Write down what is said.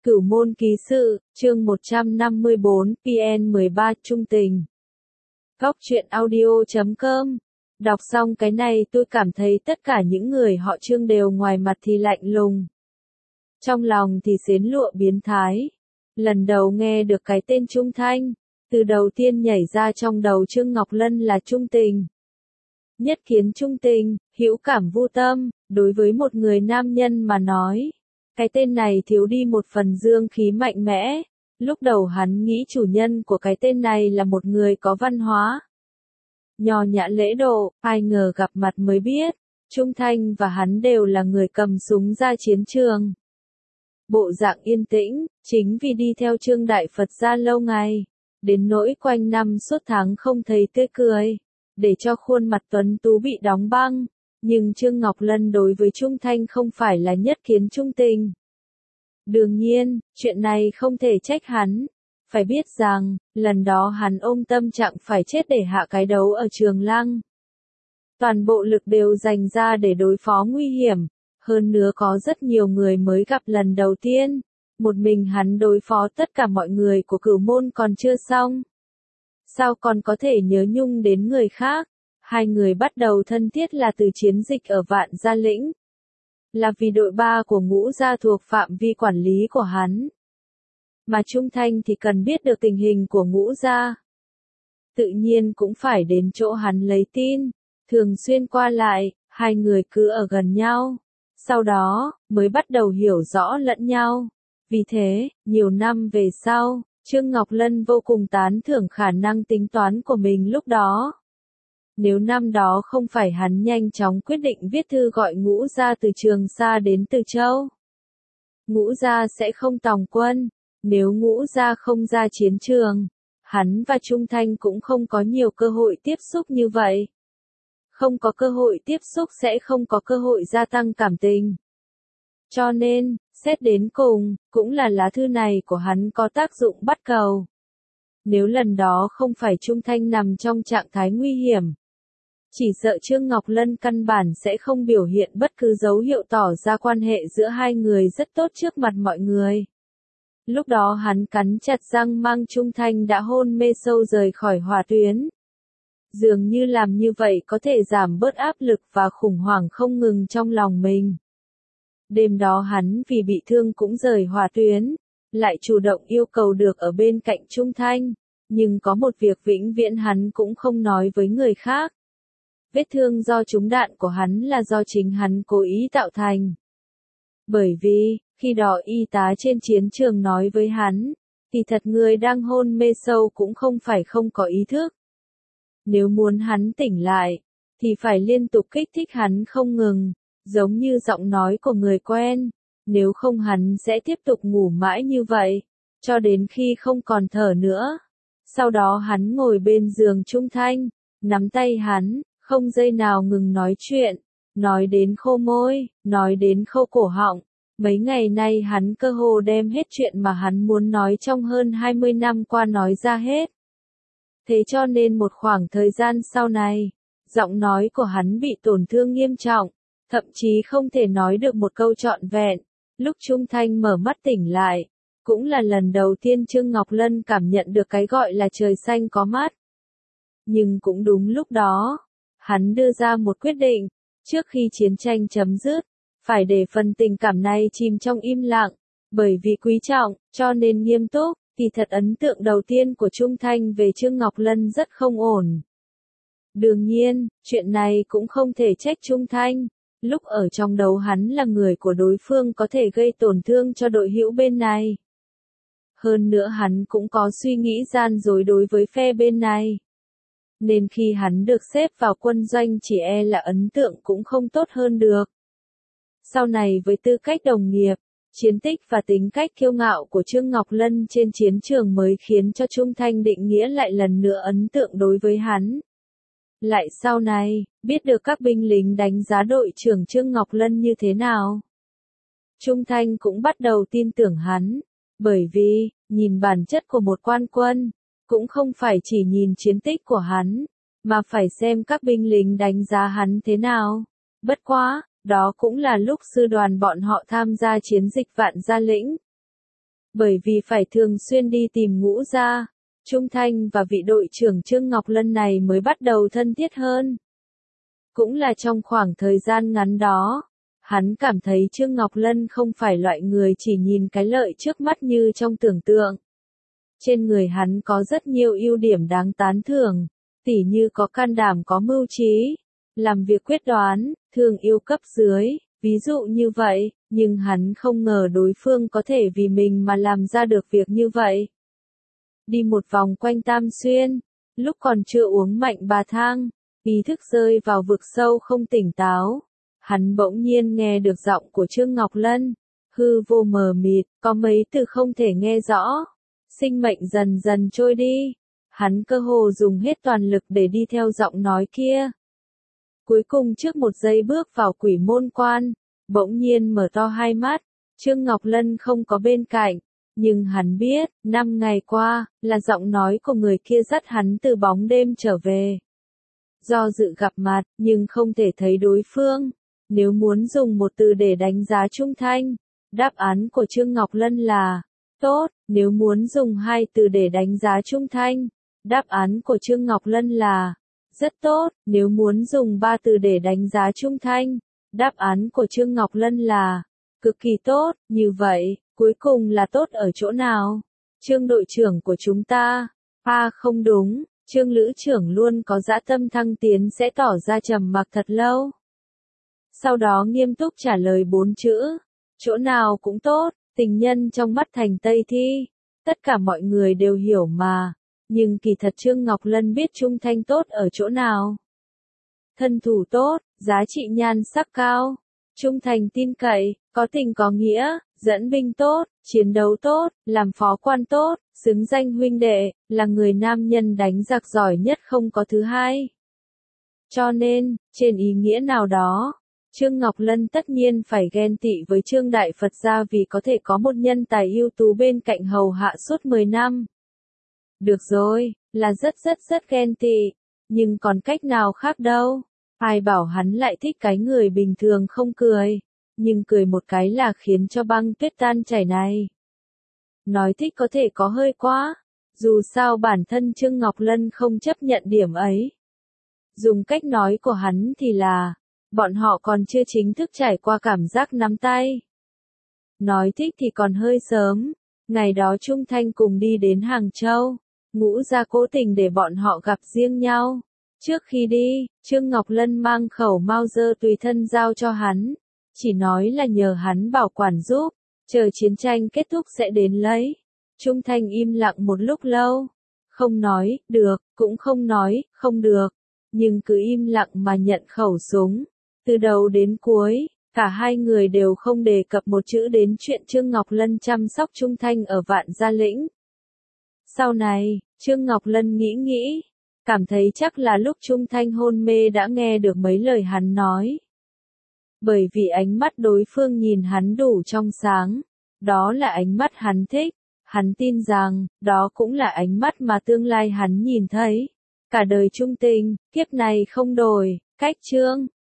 Cửu môn ký sự, chương 154, PN 13 trung tình. Góc truyện audio.com. Đọc xong cái này tôi cảm thấy tất cả những người họ Trương đều ngoài mặt thì lạnh lùng. Trong lòng thì xến lụa biến thái. Lần đầu nghe được cái tên Trung Thanh, từ đầu tiên nhảy ra trong đầu Trương Ngọc Lân là trung tình. Nhất kiến trung tình, hữu cảm vô tâm, đối với một người nam nhân mà nói. Cái tên này thiếu đi một phần dương khí mạnh mẽ. Lúc đầu hắn nghĩ chủ nhân của cái tên này là một người có văn hóa, nho nhã lễ độ, ai ngờ gặp mặt mới biết, Trung Thanh và hắn đều là người cầm súng ra chiến trường. Bộ dạng yên tĩnh, chính vì đi theo Trương Đại Phật ra lâu ngày, đến nỗi quanh năm suốt tháng không thấy tươi cười, để cho khuôn mặt tuấn tú bị đóng băng. Nhưng Trương Ngọc Lân đối với Trung Thanh không phải là nhất kiến trung tình. Đương nhiên, chuyện này không thể trách hắn. Phải biết rằng, lần đó hắn ôm tâm trạng phải chết để hạ cái đấu ở Trường Lăng. Toàn bộ lực đều dành ra để đối phó nguy hiểm. Hơn nữa có rất nhiều người mới gặp lần đầu tiên. Một mình hắn đối phó tất cả mọi người của Cửu môn còn chưa xong. Sao còn có thể nhớ nhung đến người khác? Hai người bắt đầu thân thiết là từ chiến dịch ở Vạn Gia Lĩnh. Là vì đội 3 của Ngũ gia thuộc phạm vi quản lý của hắn. Mà Trung Thanh thì cần biết được tình hình của Ngũ gia. Tự nhiên cũng phải đến chỗ hắn lấy tin. Thường xuyên qua lại, hai người cứ ở gần nhau. Sau đó, mới bắt đầu hiểu rõ lẫn nhau. Vì thế, nhiều năm về sau, Trương Ngọc Lân vô cùng tán thưởng khả năng tính toán của mình lúc đó. Nếu năm đó không phải hắn nhanh chóng quyết định viết thư gọi Ngũ gia từ Trường Sa đến Từ Châu, Ngũ gia sẽ không tòng quân. Nếu Ngũ gia không ra chiến trường, hắn và Trung Thanh cũng không có nhiều cơ hội tiếp xúc như vậy. Không có cơ hội tiếp xúc sẽ không có cơ hội gia tăng cảm tình. Cho nên, xét đến cùng, cũng là lá thư này của hắn có tác dụng bắt cầu. Nếu lần đó không phải Trung Thanh nằm trong trạng thái nguy hiểm, chỉ sợ Trương Ngọc Lân căn bản sẽ không biểu hiện bất cứ dấu hiệu tỏ ra quan hệ giữa hai người rất tốt trước mặt mọi người. Lúc đó hắn cắn chặt răng mang Trung Thanh đã hôn mê sâu rời khỏi hỏa tuyến. Dường như làm như vậy có thể giảm bớt áp lực và khủng hoảng không ngừng trong lòng mình. Đêm đó hắn vì bị thương cũng rời hỏa tuyến, lại chủ động yêu cầu được ở bên cạnh Trung Thanh, nhưng có một việc vĩnh viễn hắn cũng không nói với người khác. Vết thương do trúng đạn của hắn là do chính hắn cố ý tạo thành. Bởi vì, khi đó y tá trên chiến trường nói với hắn, thì thật người đang hôn mê sâu cũng không phải không có ý thức. Nếu muốn hắn tỉnh lại, thì phải liên tục kích thích hắn không ngừng, giống như giọng nói của người quen, nếu không hắn sẽ tiếp tục ngủ mãi như vậy, cho đến khi không còn thở nữa. Sau đó hắn ngồi bên giường Trung Thanh, nắm tay hắn, không giây nào ngừng nói chuyện, nói đến khô môi, nói đến khô cổ họng. Mấy ngày nay hắn cơ hồ đem hết chuyện mà hắn muốn nói trong hơn 20 năm qua nói ra hết. Thế cho nên một khoảng thời gian sau này, giọng nói của hắn bị tổn thương nghiêm trọng, thậm chí không thể nói được một câu trọn vẹn. Lúc Trung Thanh mở mắt tỉnh lại, cũng là lần đầu tiên Trương Ngọc Lân cảm nhận được cái gọi là trời xanh có mắt. Nhưng cũng đúng lúc đó, hắn đưa ra một quyết định, trước khi chiến tranh chấm dứt, phải để phần tình cảm này chìm trong im lặng, bởi vì quý trọng, cho nên nghiêm túc. Thì thật ấn tượng đầu tiên của Trung Thanh về Trương Ngọc Lân rất không ổn. Đương nhiên, chuyện này cũng không thể trách Trung Thanh. Lúc ở trong đấu hắn là người của đối phương có thể gây tổn thương cho đội hữu bên này. Hơn nữa hắn cũng có suy nghĩ gian dối đối với phe bên này. Nên khi hắn được xếp vào quân doanh chỉ e là ấn tượng cũng không tốt hơn được. Sau này với tư cách đồng nghiệp, chiến tích và tính cách kiêu ngạo của Trương Ngọc Lân trên chiến trường mới khiến cho Trung Thanh định nghĩa lại lần nữa ấn tượng đối với hắn. Lại sau này, biết được các binh lính đánh giá đội trưởng Trương Ngọc Lân như thế nào. Trung Thanh cũng bắt đầu tin tưởng hắn, bởi vì, nhìn bản chất của một quan quân, cũng không phải chỉ nhìn chiến tích của hắn, mà phải xem các binh lính đánh giá hắn thế nào. Bất quá, đó cũng là lúc sư đoàn bọn họ tham gia chiến dịch Vạn Gia Lĩnh. Bởi vì phải thường xuyên đi tìm Ngũ gia, Trung Thanh và vị đội trưởng Trương Ngọc Lân này mới bắt đầu thân thiết hơn. Cũng là trong khoảng thời gian ngắn đó, hắn cảm thấy Trương Ngọc Lân không phải loại người chỉ nhìn cái lợi trước mắt như trong tưởng tượng. Trên người hắn có rất nhiều ưu điểm đáng tán thưởng, tỉ như có can đảm, có mưu trí, làm việc quyết đoán, thương yêu cấp dưới, ví dụ như vậy, nhưng hắn không ngờ đối phương có thể vì mình mà làm ra được việc như vậy. Đi một vòng quanh Tam Xuyên, lúc còn chưa uống mạnh bà thang, ý thức rơi vào vực sâu không tỉnh táo, hắn bỗng nhiên nghe được giọng của Trương Ngọc Lân, hư vô mờ mịt, có mấy từ không thể nghe rõ. Sinh mệnh dần dần trôi đi, hắn cơ hồ dùng hết toàn lực để đi theo giọng nói kia. Cuối cùng trước một giây bước vào Quỷ Môn Quan, bỗng nhiên mở to hai mắt, Trương Ngọc Lân không có bên cạnh, nhưng hắn biết, 5 ngày qua, là giọng nói của người kia dắt hắn từ bóng đêm trở về. Do dự gặp mặt, nhưng không thể thấy đối phương. Nếu muốn dùng một từ để đánh giá Trung Thanh, đáp án của Trương Ngọc Lân là tốt. Nếu muốn dùng 2 từ để đánh giá Trung Thanh, đáp án của Trương Ngọc Lân là rất tốt. Nếu muốn dùng 3 từ để đánh giá Trung Thanh, đáp án của Trương Ngọc Lân là cực kỳ tốt. Như vậy, cuối cùng là tốt ở chỗ nào? Trương đội trưởng của chúng ta. Không đúng, Trương lữ trưởng luôn có dã tâm thăng tiến sẽ tỏ ra trầm mặc thật lâu. Sau đó nghiêm túc trả lời 4 chữ. Chỗ nào cũng tốt, tình nhân trong mắt Thành Tây Thi. Tất cả mọi người đều hiểu mà. Nhưng kỳ thật Trương Ngọc Lân biết Trung Thanh tốt ở chỗ nào. Thân thủ tốt, giá trị nhan sắc cao, trung thành tin cậy, có tình có nghĩa, dẫn binh tốt, chiến đấu tốt, làm phó quan tốt, xứng danh huynh đệ, là người nam nhân đánh giặc giỏi nhất không có thứ hai. Cho nên, trên ý nghĩa nào đó, Trương Ngọc Lân tất nhiên phải ghen tị với Trương Đại Phật gia vì có thể có một nhân tài ưu tú bên cạnh hầu hạ suốt 10 năm. Được rồi, là rất ghen tị, nhưng còn cách nào khác đâu. Ai bảo hắn lại thích cái người bình thường không cười, nhưng cười một cái là khiến cho băng tuyết tan chảy này. Nói thích có thể có hơi quá, dù sao bản thân Trương Ngọc Lân không chấp nhận điểm ấy. Dùng cách nói của hắn thì là, bọn họ còn chưa chính thức trải qua cảm giác nắm tay. Nói thích thì còn hơi sớm, ngày đó Trung Thanh cùng đi đến Hàng Châu, Ngũ gia cố tình để bọn họ gặp riêng nhau. Trước khi đi, Trương Ngọc Lân mang khẩu Mauser tùy thân giao cho hắn, chỉ nói là nhờ hắn bảo quản giúp, chờ chiến tranh kết thúc sẽ đến lấy. Trung Thanh im lặng một lúc lâu, không nói, được, cũng không nói, không được, nhưng cứ im lặng mà nhận khẩu súng. Từ đầu đến cuối, cả hai người đều không đề cập một chữ đến chuyện Trương Ngọc Lân chăm sóc Trung Thanh ở Vạn Gia Lĩnh. Sau này, Trương Ngọc Lân nghĩ, cảm thấy chắc là lúc Trung Thanh hôn mê đã nghe được mấy lời hắn nói. Bởi vì ánh mắt đối phương nhìn hắn đủ trong sáng, đó là ánh mắt hắn thích, hắn tin rằng, đó cũng là ánh mắt mà tương lai hắn nhìn thấy. Cả đời trung tình, kiếp này không đổi, cách Trương